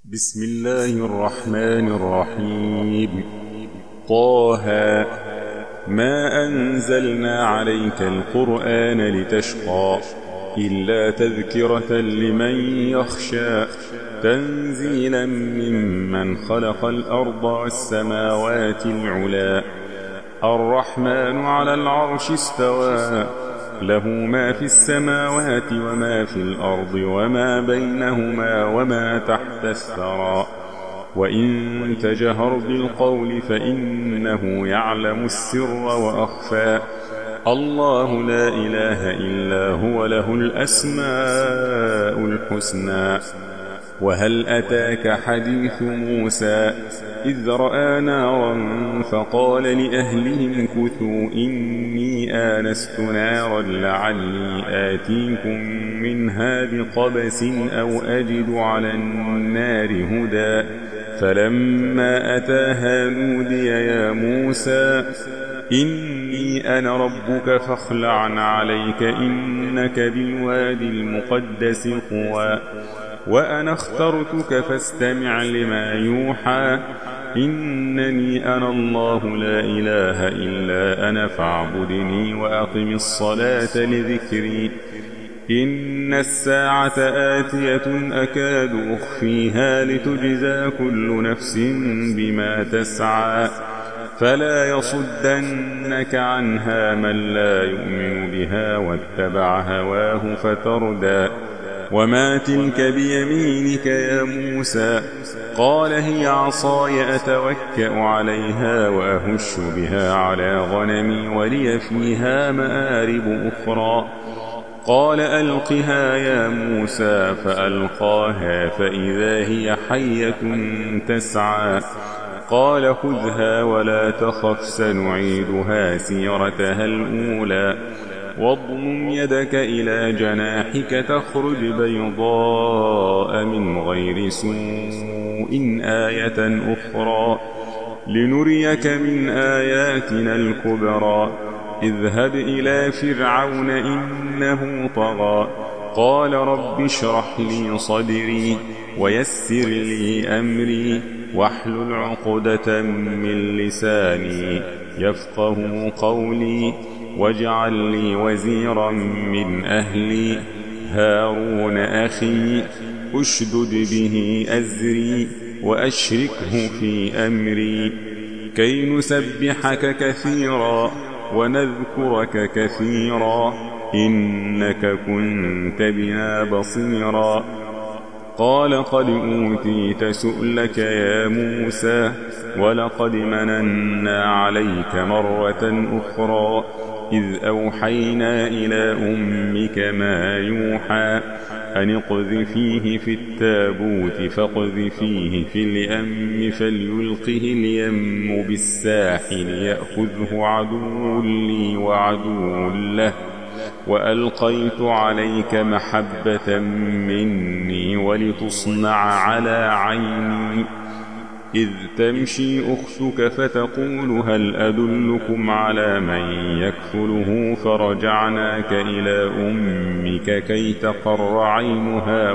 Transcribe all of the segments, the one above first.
بسم الله الرحمن الرحيم. طه ما أنزلنا عليك القرآن لتشقى إلا تذكرة لمن يخشى تنزيلا ممن خلق الأرض والسماوات العلا الرحمن على العرش استوى له ما في السماوات وما في الأرض وما بينهما وما تحت الثرى وإن تجهر بالقول فإنه يعلم السر وأخفى الله لا إله إلا هو له الأسماء الحسنى. وهل أتاك حديث موسى إذ رأى نارا فقال لأهلهم كثوا إني آنست نارا لعلي آتيكم منها بقبس أو أجد على النار هدى فلما أتاها نودي يا موسى إني أنا ربك فاخلع عليك إنك بالوادي المقدس طوى وأنا اخترتك فاستمع لما يوحى إنني أنا الله لا إله إلا أنا فاعبدني وأقم الصلاة لذكري إن الساعة آتية أكاد أخفيها لتجزى كل نفس بما تسعى فلا يصدنك عنها من لا يؤمن بها واتبع هواه فتردى وما تلك بيمينك يا موسى قال هي عصاي أتوكأ عليها وأهش بها على غنمي ولي فيها مآرب أخرى قال ألقها يا موسى فألقاها فإذا هي حية تسعى قال خذها ولا تخف سنعيدها سيرتها الأولى واضمم يدك إلى جناحك تخرج بيضاء من غير سوء آية أخرى لنريك من آياتنا الكبرى اذهب إلى فرعون إنه طغى قال رب اشرح لي صدري ويسر لي أمري واحلل عقدة من لساني يفقه قولي واجعل لي وزيرا من أهلي هارون أخي أشدد به أزري وأشركه في أمري كي نسبحك كثيرا ونذكرك كثيرا إنك كنت بنا بصيرا قال قد أوتيت سؤلك يا موسى ولقد مننا عليك مرة أخرى إذ أوحينا إلى أمك ما يوحى أن اقذفيه في التابوت فاقذفيه في اليم فليلقه اليم بالساحل يأخذه عدو لي وعدو له وألقيت عليك محبة مني ولتصنع على عيني إذ تمشي أختك فتقول هل أدلكم على من يكفله فرجعناك إلى أمك كي تقر عينها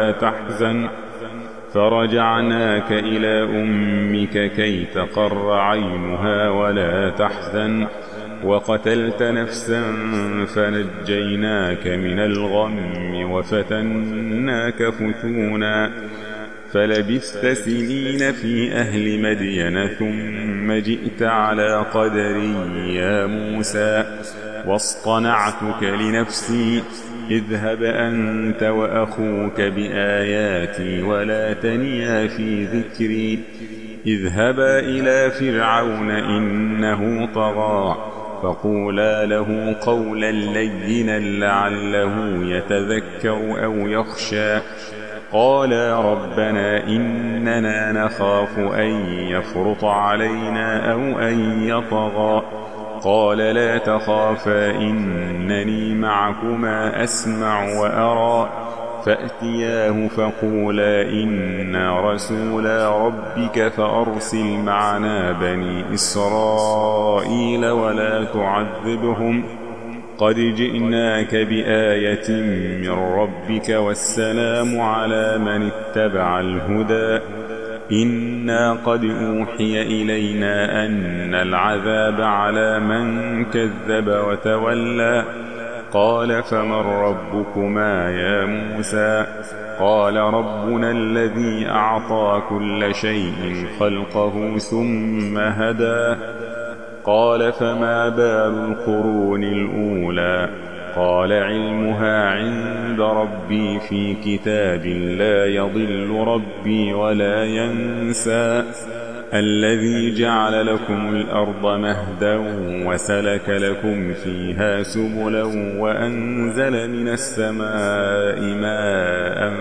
ولا تحزن وقتلت نفسا فنجيناك من الغم وفتناك فتونا فلبثت سنين في أهل مدين ثم جئت على قدري يا موسى واصطنعتك لنفسي اذهب أنت وأخوك بآياتي ولا تنيا في ذكري اذهبا إلى فرعون إنه طغى فقولا له قولا لينا لعله يتذكر أو يخشى قالا ربنا إننا نخاف أن يفرط علينا أو أن يطغى قال لا تخافا إنني معكما أسمع وأرى فأتياه فقولا إنا رسولا ربك فأرسل معنا بني إسرائيل ولا تعذبهم قد جئناك بآية من ربك والسلام على من اتبع الهدى إنا قد أوحي إلينا أن العذاب على من كذب وتولى قال فمن ربكما يا موسى قال ربنا الذي أعطى كل شيء خلقه ثم هدى قال فما بال القرون الأولى قال علمها عند ربي في كتاب لا يضل ربي ولا ينسى الذي جعل لكم الأرض مهدا وسلك لكم فيها سبلا وأنزل من السماء ماء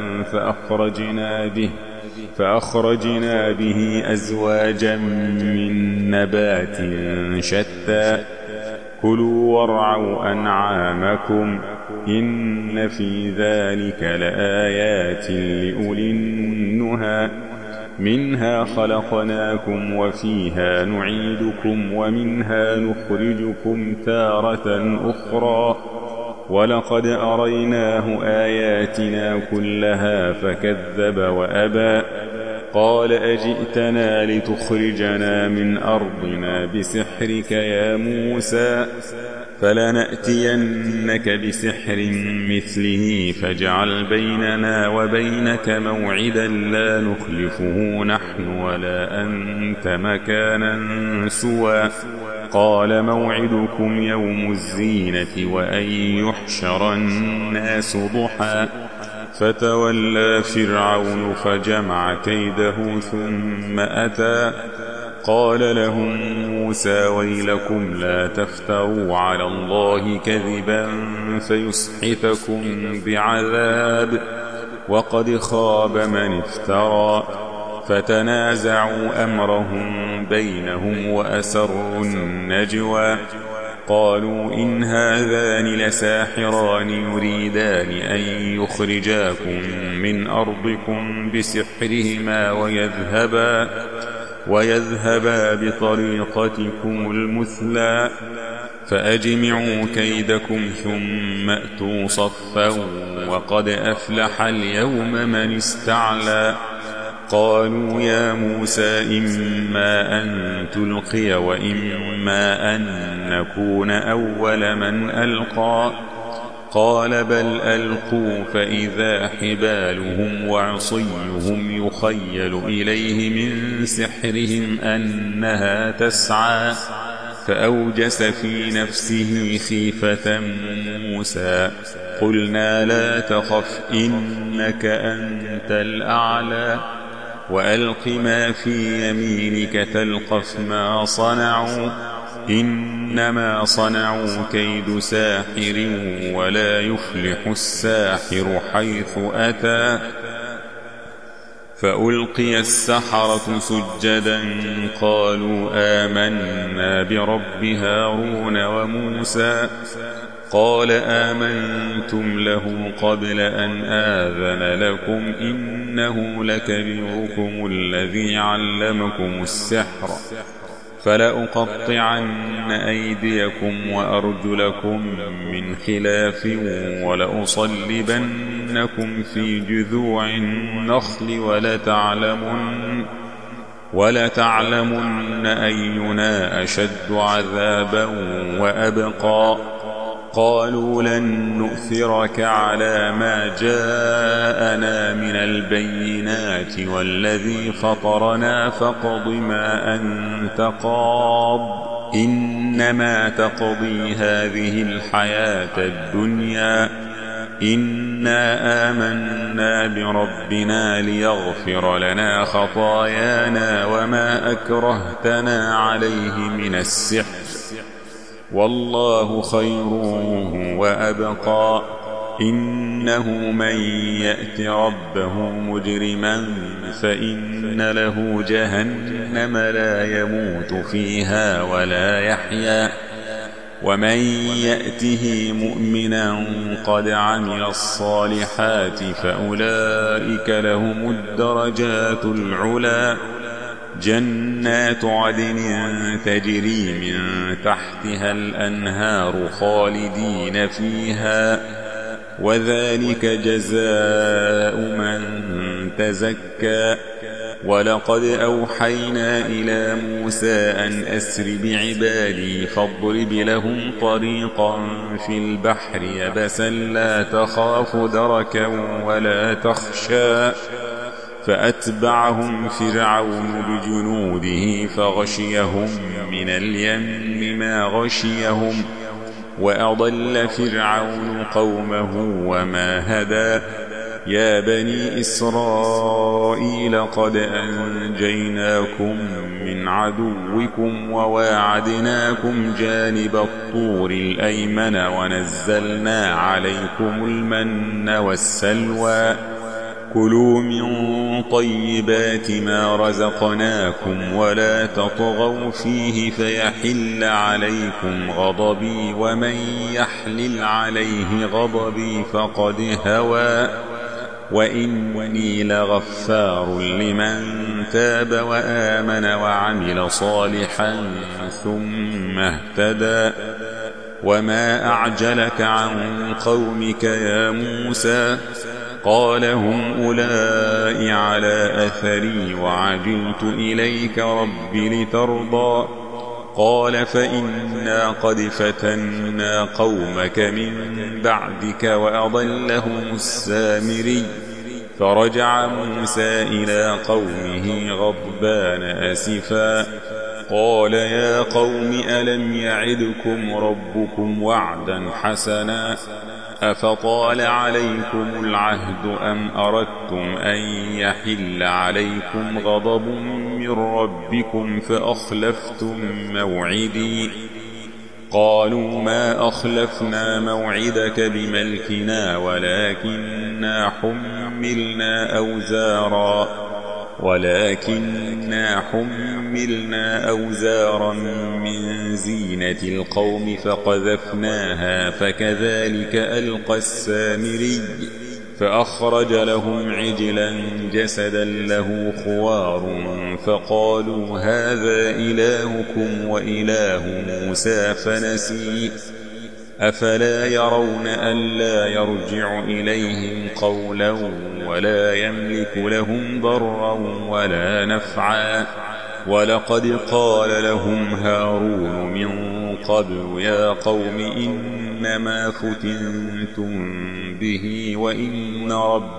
فأخرجنا به أزواجا من نبات شتى كلوا وارعوا أنعامكم إن في ذلك لآيات لأولي النهى منها خلقناكم وفيها نعيدكم ومنها نخرجكم تارة أخرى ولقد أريناه آياتنا كلها فكذب وأبى قال أجئتنا لتخرجنا من أرضنا بسحرك يا موسى فلنأتينك بسحر مثله فاجعل بيننا وبينك موعدا لا نخلفه نحن ولا أنت مكانا سوى قال موعدكم يوم الزينة وأن يحشر الناس ضحى فتولى فرعون فجمع كيده ثم أتى قال لهم موسى ويلكم لا تفتروا على الله كذبا فيسحتكم بعذاب وقد خاب من افترى فتنازعوا أمرهم بينهم وأسروا النجوى قالوا إن هذان لساحران يريدان أن يخرجاكم من أرضكم بسحرهما ويذهبا بطريقتكم المثلى فأجمعوا كيدكم ثم أتوا صفا وقد أفلح اليوم من استعلى قالوا يا موسى إما أن تلقي وإما أن نكون أول من ألقى قال بل ألقوا فإذا حبالهم وعصيهم يخيل إليه من سحرهم أنها تسعى فأوجس في نفسه خيفة موسى قلنا لا تخف إنك أنت الأعلى وألق ما في يمينك تلقف ما صنعوا إنما صنعوا كيد ساحر ولا يفلح الساحر حيث أتى فألقي السحرة سجدا قالوا آمنا برب هارون وموسى قال آمنتم له قبل أن آذن لكم إنه لكبيركم الذي علمكم السحر فلأقطعن أيديكم وأرجلكم من خلاف ولأصلبنكم في جذوع النخل ولتعلمن أينا أشد عذابا وأبقى قالوا لن نؤثرك على ما جاءنا من البينات والذي فطرنا فاقض ما أنت قاض إنما تقضي هذه الحياة الدنيا إنا آمنا بربنا ليغفر لنا خطايانا وما أكرهتنا عليه من السحر والله خير وأبقى إنه من يأت ربه مجرما فإن له جهنم لا يموت فيها ولا يحيا ومن يأته مؤمنا قد عمل الصالحات فأولئك لهم الدرجات العلى جنات عدن تجري من تحت تحتها الأنهار خالدين فيها، وذلك جزاء من تزكى. ولقد أوحينا إلى موسى أن أسر بعبادي فاضرب لهم طريقا في البحر يبسا لا تخاف دركا ولا تخشى. فأتبعهم فرعون بجنوده فغشيهم من اليم ما غشيهم، وأضل فرعون قومه وما هدى. يا بني إسرائيل قد أنجيناكم من عدوكم وواعدناكم جانب الطور الأيمن ونزلنا عليكم المن والسلوى. كلوا من طيبات ما رزقناكم ولا تطغوا فيه فيحل عليكم غضبي، ومن يحلل عليه غضبي فقد هوى. وإني لغفار لمن تاب وآمن وعمل صالحا ثم اهتدى. وما أعجلك عن قومك يا موسى؟ قال هم أولئك على أثري وعجلت إليك رب لترضى. قال فإنا قد فتنا قومك من بعدك وأضلهم السامري. فرجع موسى إلى قومه غضبان أسفا قال يا قوم ألم يعدكم ربكم وعدا حسنا؟ أفطال عليكم العهد أم أردتم أن يحل عليكم غضب من ربكم فأخلفتم موعدي؟ قالوا ما أخلفنا موعدك بملكنا ولكننا حملنا أوزارا من زينة القوم فقذفناها فكذلك ألقى السامري. فأخرج لهم عجلا جسدا له خوار فقالوا هذا إلهكم وإله موسى فنسي. أفلا يرون ألا يرجع إليهم قولا ولا يملك لهم ضرا ولا نفعا؟ ولقد قال لهم هارون من قبل يا قوم إنما فتنتم به وإن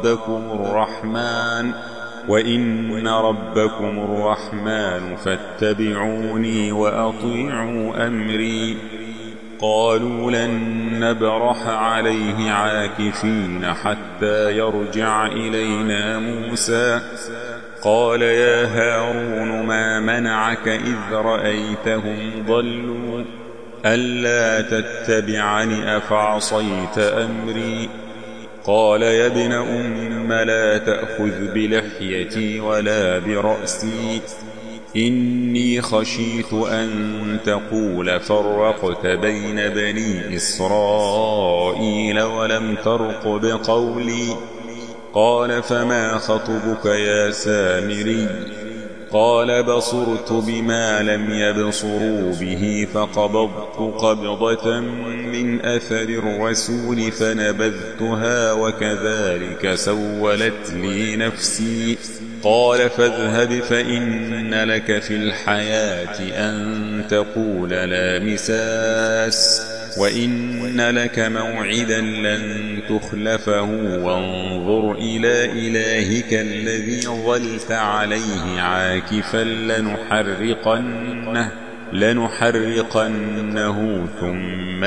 ربكم الرحمن فاتبعوني وأطيعوا أمري. قالوا لن نبرح عليه عاكفين حتى يرجع إلينا موسى. قال يا هارون ما منعك إذ رأيتهم ضلوا ألا تتبعني أفعصيت أمري؟ قال يا ابن أم لا تأخذ بلحيتي ولا برأسي إني خشيت أن تقول فرقت بين بني إسرائيل ولم ترقب قولي. قال فما خطبك يا سامري؟ قال بصرت بما لم يبصروا به فقبضت قبضة من أثر الرسول فنبذتها وكذلك سولت لي نفسي. قال فاذهب فإن لك في الحياة أن تقول لا مساس وإن لك موعدا لن تخلفه وانظر إلى إلهك الذي ظلت عليه عاكفا لنحرقنه ثم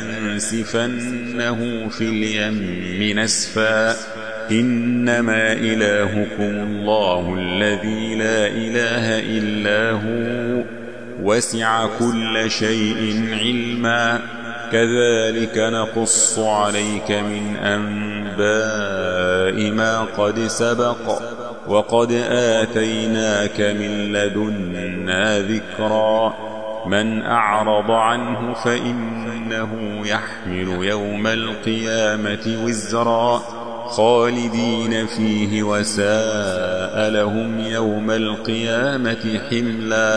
لننسفنه في اليم نسفا. إنما إلهكم الله الذي لا إله إلا هو وسع كل شيء علما. كذلك نقص عليك من أنباء ما قد سبق وقد آتيناك من لدنا ذكرا. من أعرض عنه فإنه يحمل يوم القيامة وزرا خالدين فيه وساء لهم يوم القيامة حملا.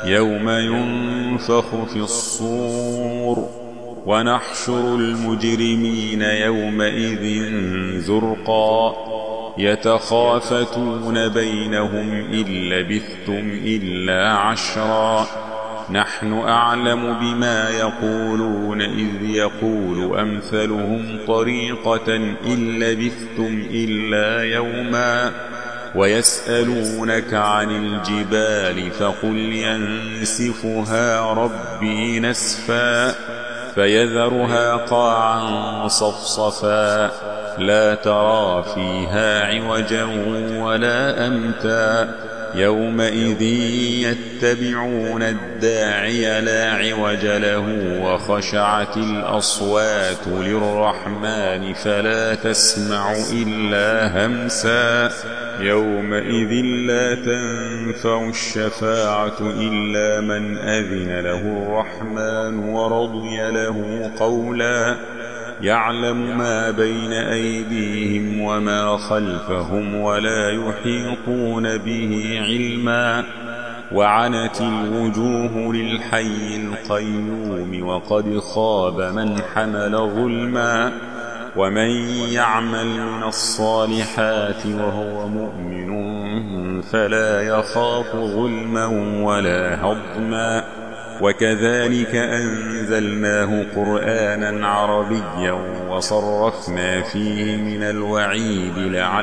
يوم ينفخ في الصور ونحشر المجرمين يومئذ زرقا يتخافتون بينهم إن لبثتم إلا عشرا نحن أعلم بما يقولون إذ يقول أمثلهم طريقة إن لبثتم إلا يوما ويسألونك عن الجبال فقل ينسفها ربي نسفا فيذرها قاعا صفصفا لا ترى فيها عوجا ولا أمتا يومئذ يتبعون الداعي لا عوج له وخشعت الأصوات للرحمن فلا تسمع إلا همسا يومئذ لا تنفع الشفاعة إلا من أذن له الرحمن ورضي له قولا يعلم ما بين أيديهم وما خلفهم ولا يحيطون به علما وعنت الوجوه للحي القيوم وقد خاب من حمل ظلما ومن يعمل من الصالحات وهو مؤمن فلا يخاف ظلما ولا هضما وكذلك أنزلناه قرآنا عربيا وصرفنا فيه من الوعيد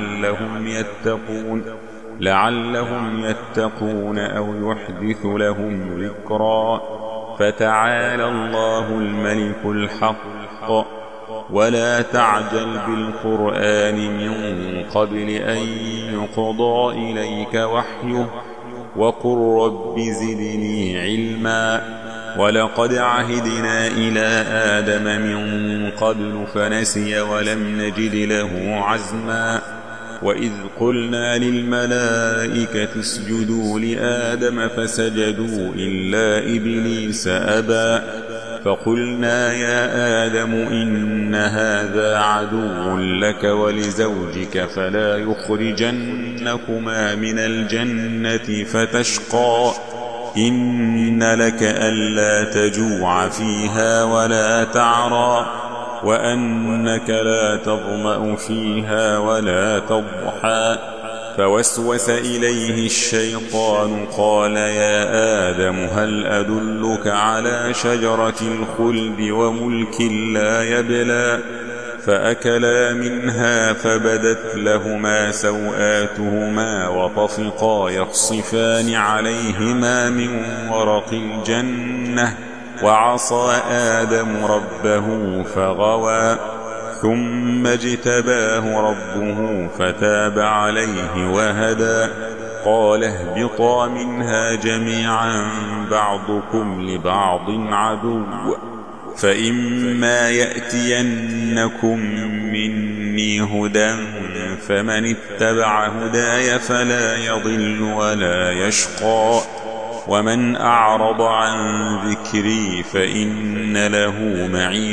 لعلهم يتقون أو يحدث لهم ذكرا فتعالى الله الملك الحق ولا تعجل بالقرآن من قبل أن يقضى إليك وحيه وقل رب زدني علما ولقد عهدنا إلى آدم من قبل فنسي ولم نجد له عزما وإذ قلنا للملائكة اسجدوا لآدم فسجدوا إلا إبليس أبى فقلنا يا آدم إن هذا عدو لك ولزوجك فلا يخرجنكما من الجنة فتشقى إن لك ألا تجوع فيها ولا تعرى وأنك لا تظمأ فيها ولا تضحى فوسوس إليه الشيطان قال يا آدم هل أدلك على شجرة الخلد وملك لا يبلى فأكلا منها فبدت لهما سوآتهما وطفقا يخصفان عليهما من ورق الجنة وعصى آدم ربه فغوى ثم اجتباه ربه فتاب عليه وهدى قال اهبطا منها جميعا بعضكم لبعض عدو فإما يأتينكم مني هدى فمن اتبع هداي فلا يضل ولا يشقى ومن أعرض عن ذكري فإن له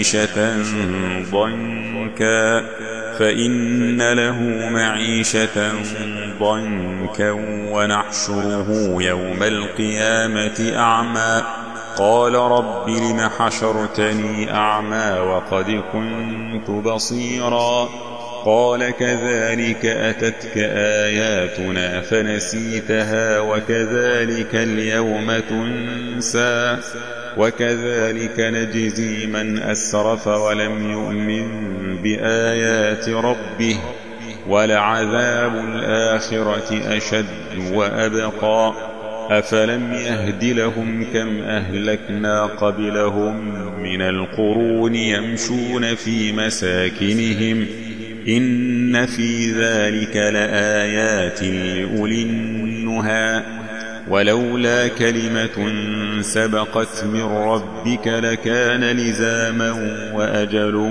معيشة ضنكا ونحشره يوم القيامة أعمى قال رب لم حشرتني أعمى وقد كنت بصيرا قال كذلك أتتك آياتنا فنسيتها وكذلك اليوم تنسى وكذلك نجزي من أسرف ولم يؤمن بآيات ربه ولعذاب الآخرة أشد وأبقى أفلم يهد لهم كم أهلكنا قبلهم من القرون يمشون في مساكنهم إن في ذلك لآيات لأولي النهى ولولا كلمة سبقت من ربك لكان لزاما وأجل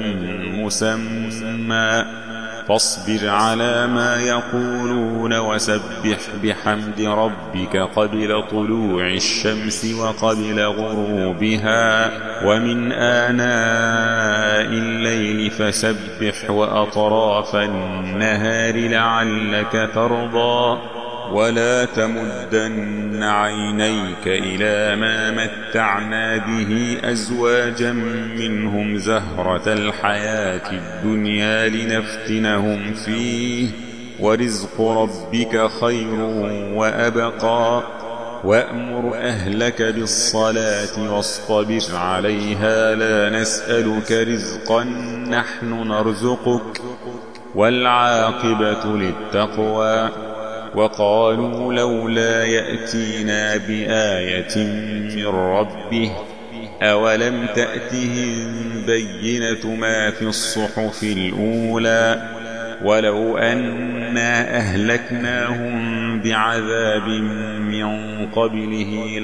مسمى فاصبر على ما يقولون وسبح بحمد ربك قبل طلوع الشمس وقبل غروبها ومن آناء الليل فسبح وأطراف النهار لعلك ترضى ولا تمدن عينيك إلى ما متعنا به أزواجا منهم زهرة الحياة الدنيا لنفتنهم فيه ورزق ربك خير وأبقى وأمر أهلك بالصلاة واصطبر عليها لا نسألك رزقا نحن نرزقك والعاقبة للتقوى وقالوا لولا يأتينا بآية من ربه أولم تأتهم بينة ما في الصحف الأولى ولو أنا أهلكناهم بعذاب من قبله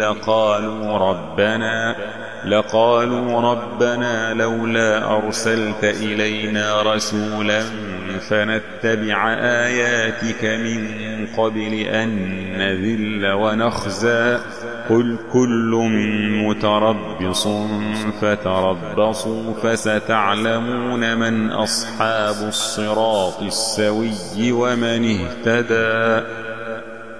لقالوا ربنا لولا أرسلت إلينا رسولا فنتبع آياتك من قبل أن نذل ونخزى قل كل متربص فتربصوا فستعلمون من أصحاب الصراط السوي ومن اهتدى.